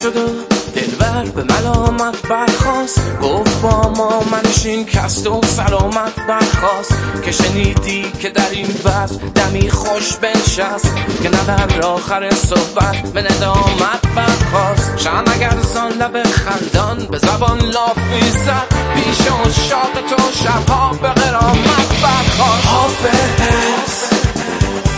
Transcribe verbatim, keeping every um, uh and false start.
شد و دلبر به ملامت برخاست، گفت با ما منشین کست و سلامت برخاست. که شنیدی که در این بس دمی خوش بنشست، که نه در آخر صحبت به ندامت برخاست. شم اگر زان لب خندان به زبان لاف میزد، پیش اشاق تو شب